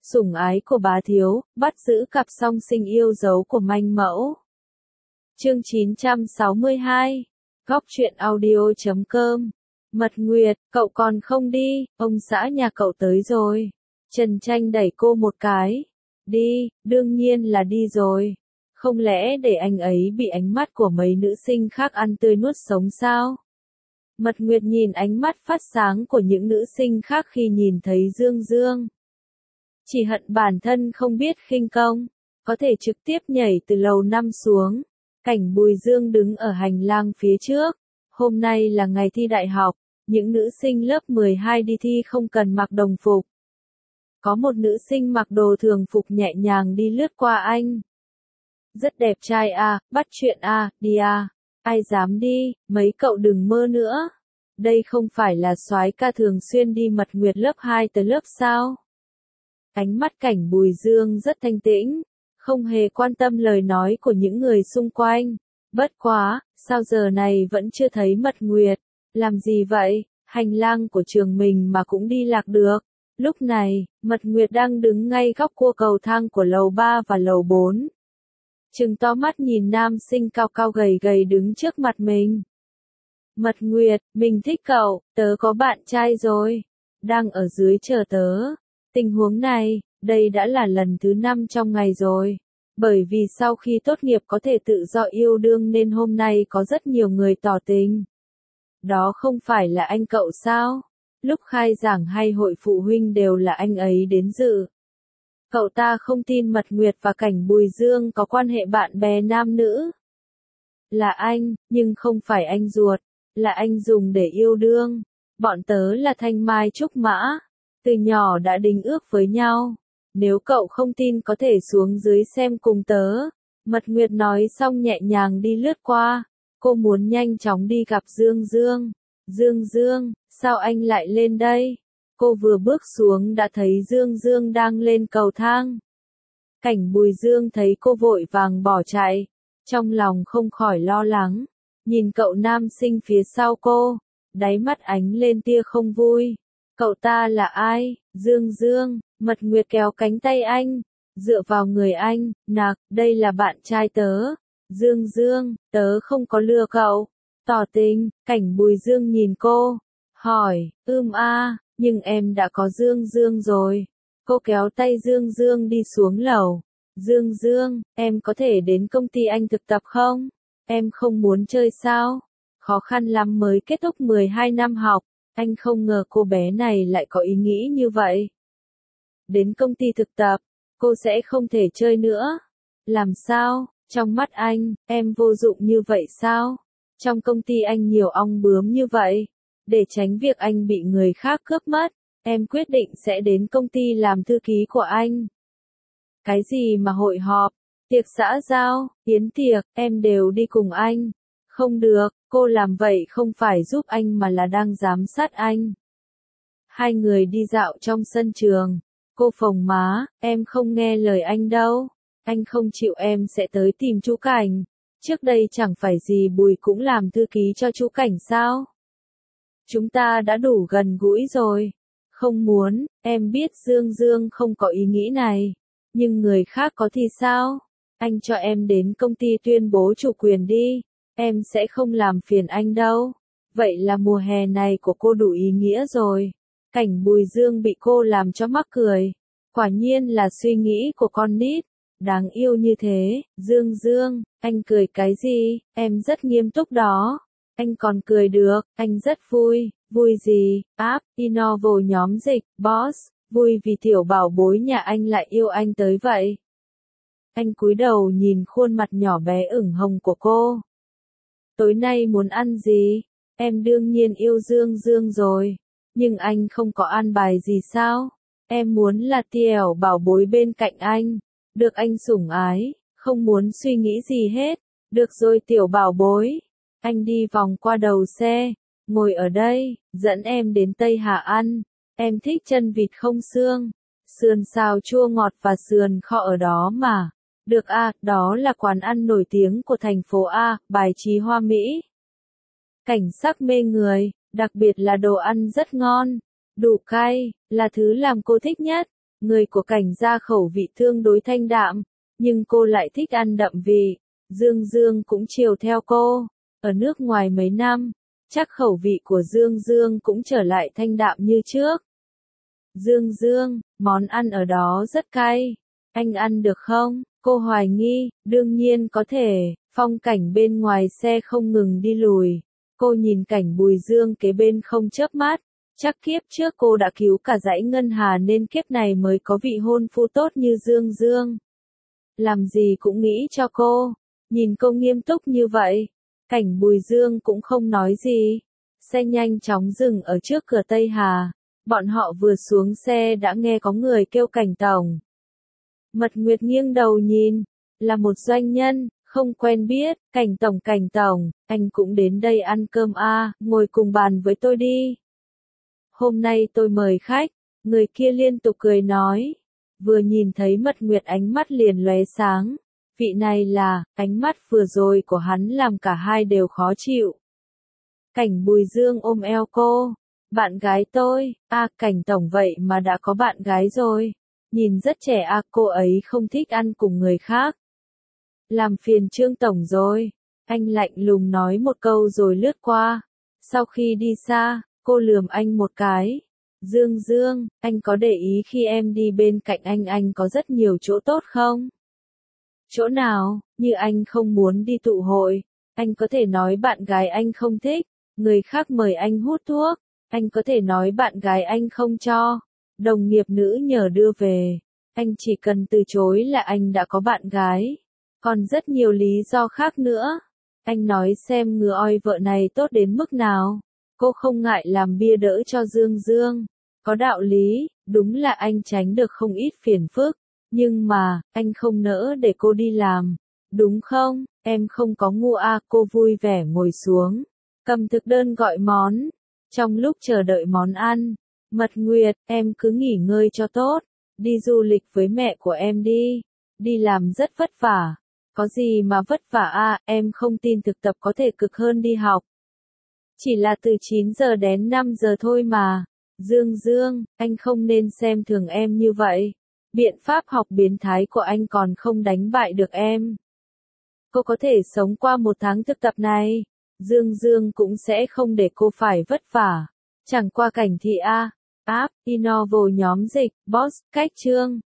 Sủng ái của bá thiếu, bắt giữ cặp song sinh yêu dấu của manh mẫu. Chương 962. Góc truyện audio.com. Mật Nguyệt, cậu còn không đi, ông xã nhà cậu tới rồi. Trần Tranh đẩy cô một cái. Đi, đương nhiên là đi rồi. Không lẽ để anh ấy bị ánh mắt của mấy nữ sinh khác ăn tươi nuốt sống sao? Mật Nguyệt nhìn ánh mắt phát sáng của những nữ sinh khác khi nhìn thấy Dương Dương. Chỉ hận bản thân không biết khinh công, có thể trực tiếp nhảy từ lầu 5 xuống. Cảnh Bùi Dương đứng ở hành lang phía trước. Hôm nay là ngày thi đại học, những nữ sinh lớp 12 đi thi không cần mặc đồng phục. Có một nữ sinh mặc đồ thường phục nhẹ nhàng đi lướt qua anh. Rất đẹp trai à, bắt chuyện à, đi à. Ai dám đi, mấy cậu đừng mơ nữa. Đây không phải là soái ca thường xuyên đi Mật Nguyệt lớp 2 tới lớp sao? Ánh mắt Cảnh Bùi Dương rất thanh tĩnh, không hề quan tâm lời nói của những người xung quanh. Bất quá, sao giờ này vẫn chưa thấy Mật Nguyệt? Làm gì vậy? Hành lang của trường mình mà cũng đi lạc được. Lúc này, Mật Nguyệt đang đứng ngay góc cua cầu thang của lầu 3 và lầu 4. Trừng to mắt nhìn nam sinh cao cao gầy gầy đứng trước mặt mình. Mật Nguyệt, mình thích cậu, tớ có bạn trai rồi. Đang ở dưới chờ tớ. Tình huống này, đây đã là lần thứ 5 trong ngày rồi. Bởi vì sau khi tốt nghiệp có thể tự do yêu đương nên hôm nay có rất nhiều người tỏ tình. Đó không phải là anh cậu sao? Lúc khai giảng hay hội phụ huynh đều là anh ấy đến dự. Cậu ta không tin Mật Nguyệt và Cảnh Bùi Dương có quan hệ bạn bè nam nữ. Là anh, nhưng không phải anh ruột, là anh dùng để yêu đương. Bọn tớ là thanh mai trúc mã, từ nhỏ đã đính ước với nhau. Nếu cậu không tin có thể xuống dưới xem cùng tớ. Mật Nguyệt nói xong nhẹ nhàng đi lướt qua. Cô muốn nhanh chóng đi gặp Dương Dương. Dương Dương, sao anh lại lên đây? Cô vừa bước xuống đã thấy Dương Dương đang lên cầu thang. Cảnh Bùi Dương thấy cô vội vàng bỏ chạy. Trong lòng không khỏi lo lắng. Nhìn cậu nam sinh phía sau cô. Đáy mắt ánh lên tia không vui. Cậu ta là ai? Dương Dương. Mật Nguyệt kéo cánh tay anh. Dựa vào người anh. Nạc, đây là bạn trai tớ. Dương Dương, tớ không có lừa cậu. Tỏ tình. Cảnh Bùi Dương nhìn cô. Hỏi, nhưng em đã có Dương Dương rồi. Cô kéo tay Dương Dương đi xuống lầu. Dương Dương, em có thể đến công ty anh thực tập không? Em không muốn chơi sao? Khó khăn lắm mới kết thúc 12 năm học. Anh không ngờ cô bé này lại có ý nghĩ như vậy. Đến công ty thực tập, cô sẽ không thể chơi nữa. Làm sao? Trong mắt anh, em vô dụng như vậy sao? Trong công ty anh nhiều ong bướm như vậy. Để tránh việc anh bị người khác cướp mất, em quyết định sẽ đến công ty làm thư ký của anh. Cái gì mà hội họp, tiệc xã giao, yến tiệc, em đều đi cùng anh. Không được, cô làm vậy không phải giúp anh mà là đang giám sát anh. Hai người đi dạo trong sân trường. Cô phồng má, em không nghe lời anh đâu. Anh không chịu em sẽ tới tìm chú Cảnh. Trước đây chẳng phải gì Bùi cũng làm thư ký cho chú Cảnh sao? Chúng ta đã đủ gần gũi rồi. Không muốn, em biết Dương Dương không có ý nghĩ này. Nhưng người khác có thì sao? Anh cho em đến công ty tuyên bố chủ quyền đi. Em sẽ không làm phiền anh đâu. Vậy là mùa hè này của cô đủ ý nghĩa rồi. Cảnh Bùi Dương bị cô làm cho mắc cười. Quả nhiên là suy nghĩ của con nít. Đáng yêu như thế. Dương Dương, anh cười cái gì? Em rất nghiêm túc đó. Anh còn cười được, anh rất vui. Vui gì? Innovo nhóm dịch, boss. Vui vì tiểu bảo bối nhà anh lại yêu anh tới vậy. Anh cúi đầu nhìn khuôn mặt nhỏ bé ửng hồng của cô. Tối nay muốn ăn gì? Em đương nhiên yêu Dương Dương rồi. Nhưng anh không có an bài gì sao? Em muốn là tiểu bảo bối bên cạnh anh. Được anh sủng ái, không muốn suy nghĩ gì hết. Được rồi tiểu bảo bối. Anh đi vòng qua đầu xe. Ngồi ở đây, dẫn em đến Tây Hà ăn. Em thích chân vịt không xương. Sườn xào chua ngọt và sườn kho ở đó mà. Được đó là quán ăn nổi tiếng của thành phố A, bài trí hoa mỹ. Cảnh sắc mê người, đặc biệt là đồ ăn rất ngon. Đủ cay, là thứ làm cô thích nhất. Người của Cảnh gia khẩu vị tương đối thanh đạm, nhưng cô lại thích ăn đậm vị. Dương Dương cũng chiều theo cô. Ở nước ngoài mấy năm, chắc khẩu vị của Dương Dương cũng trở lại thanh đạm như trước. Dương Dương, món ăn ở đó rất cay. Anh ăn được không? Cô hoài nghi, đương nhiên có thể. Phong cảnh bên ngoài xe không ngừng đi lùi. Cô nhìn cảnh Bùi Dương kế bên không chớp mắt. Chắc kiếp trước cô đã cứu cả dãy ngân hà nên kiếp này mới có vị hôn phu tốt như Dương Dương. Làm gì cũng nghĩ cho cô. Nhìn cô nghiêm túc như vậy. Cảnh Bùi Dương cũng không nói gì. Xe nhanh chóng dừng ở trước cửa Tây Hà. Bọn họ vừa xuống xe đã nghe có người kêu Cảnh tổng. Mật Nguyệt nghiêng đầu nhìn. Là một doanh nhân, không quen biết. Cảnh tổng, anh cũng đến đây ăn cơm à, ngồi cùng bàn với tôi đi. Hôm nay tôi mời khách. Người kia liên tục cười nói. Vừa nhìn thấy Mật Nguyệt ánh mắt liền lóe sáng. Vị này là, ánh mắt vừa rồi của hắn làm cả hai đều khó chịu. Cảnh Bùi Dương ôm eo cô. Bạn gái tôi, Cảnh tổng vậy mà đã có bạn gái rồi. Nhìn rất trẻ cô ấy không thích ăn cùng người khác. Làm phiền Trương tổng rồi. Anh lạnh lùng nói một câu rồi lướt qua. Sau khi đi xa, cô lườm anh một cái. Dương Dương, anh có để ý khi em đi bên cạnh anh có rất nhiều chỗ tốt không? Chỗ nào, như anh không muốn đi tụ hội, anh có thể nói bạn gái anh không thích, người khác mời anh hút thuốc, anh có thể nói bạn gái anh không cho, đồng nghiệp nữ nhờ đưa về, anh chỉ cần từ chối là anh đã có bạn gái, còn rất nhiều lý do khác nữa. Anh nói xem ngừa oi vợ này tốt đến mức nào. Cô không ngại làm bia đỡ cho Dương Dương. Có đạo lý, đúng là anh tránh được không ít phiền phức. Nhưng mà, anh không nỡ để cô đi làm. Đúng không? Em không có ngu cô vui vẻ ngồi xuống. Cầm thực đơn gọi món. Trong lúc chờ đợi món ăn. Mật Nguyệt, em cứ nghỉ ngơi cho tốt. Đi du lịch với mẹ của em đi. Đi làm rất vất vả. Có gì mà vất vả em không tin thực tập có thể cực hơn đi học. Chỉ là từ 9 giờ đến 5 giờ thôi mà. Dương Dương, anh không nên xem thường em như vậy. Biện pháp học biến thái của anh còn không đánh bại được em. Cô có thể sống qua một tháng thực tập này. Dương Dương cũng sẽ không để cô phải vất vả. Chẳng qua cảnh thị app, Innovo nhóm dịch, boss, cách chương.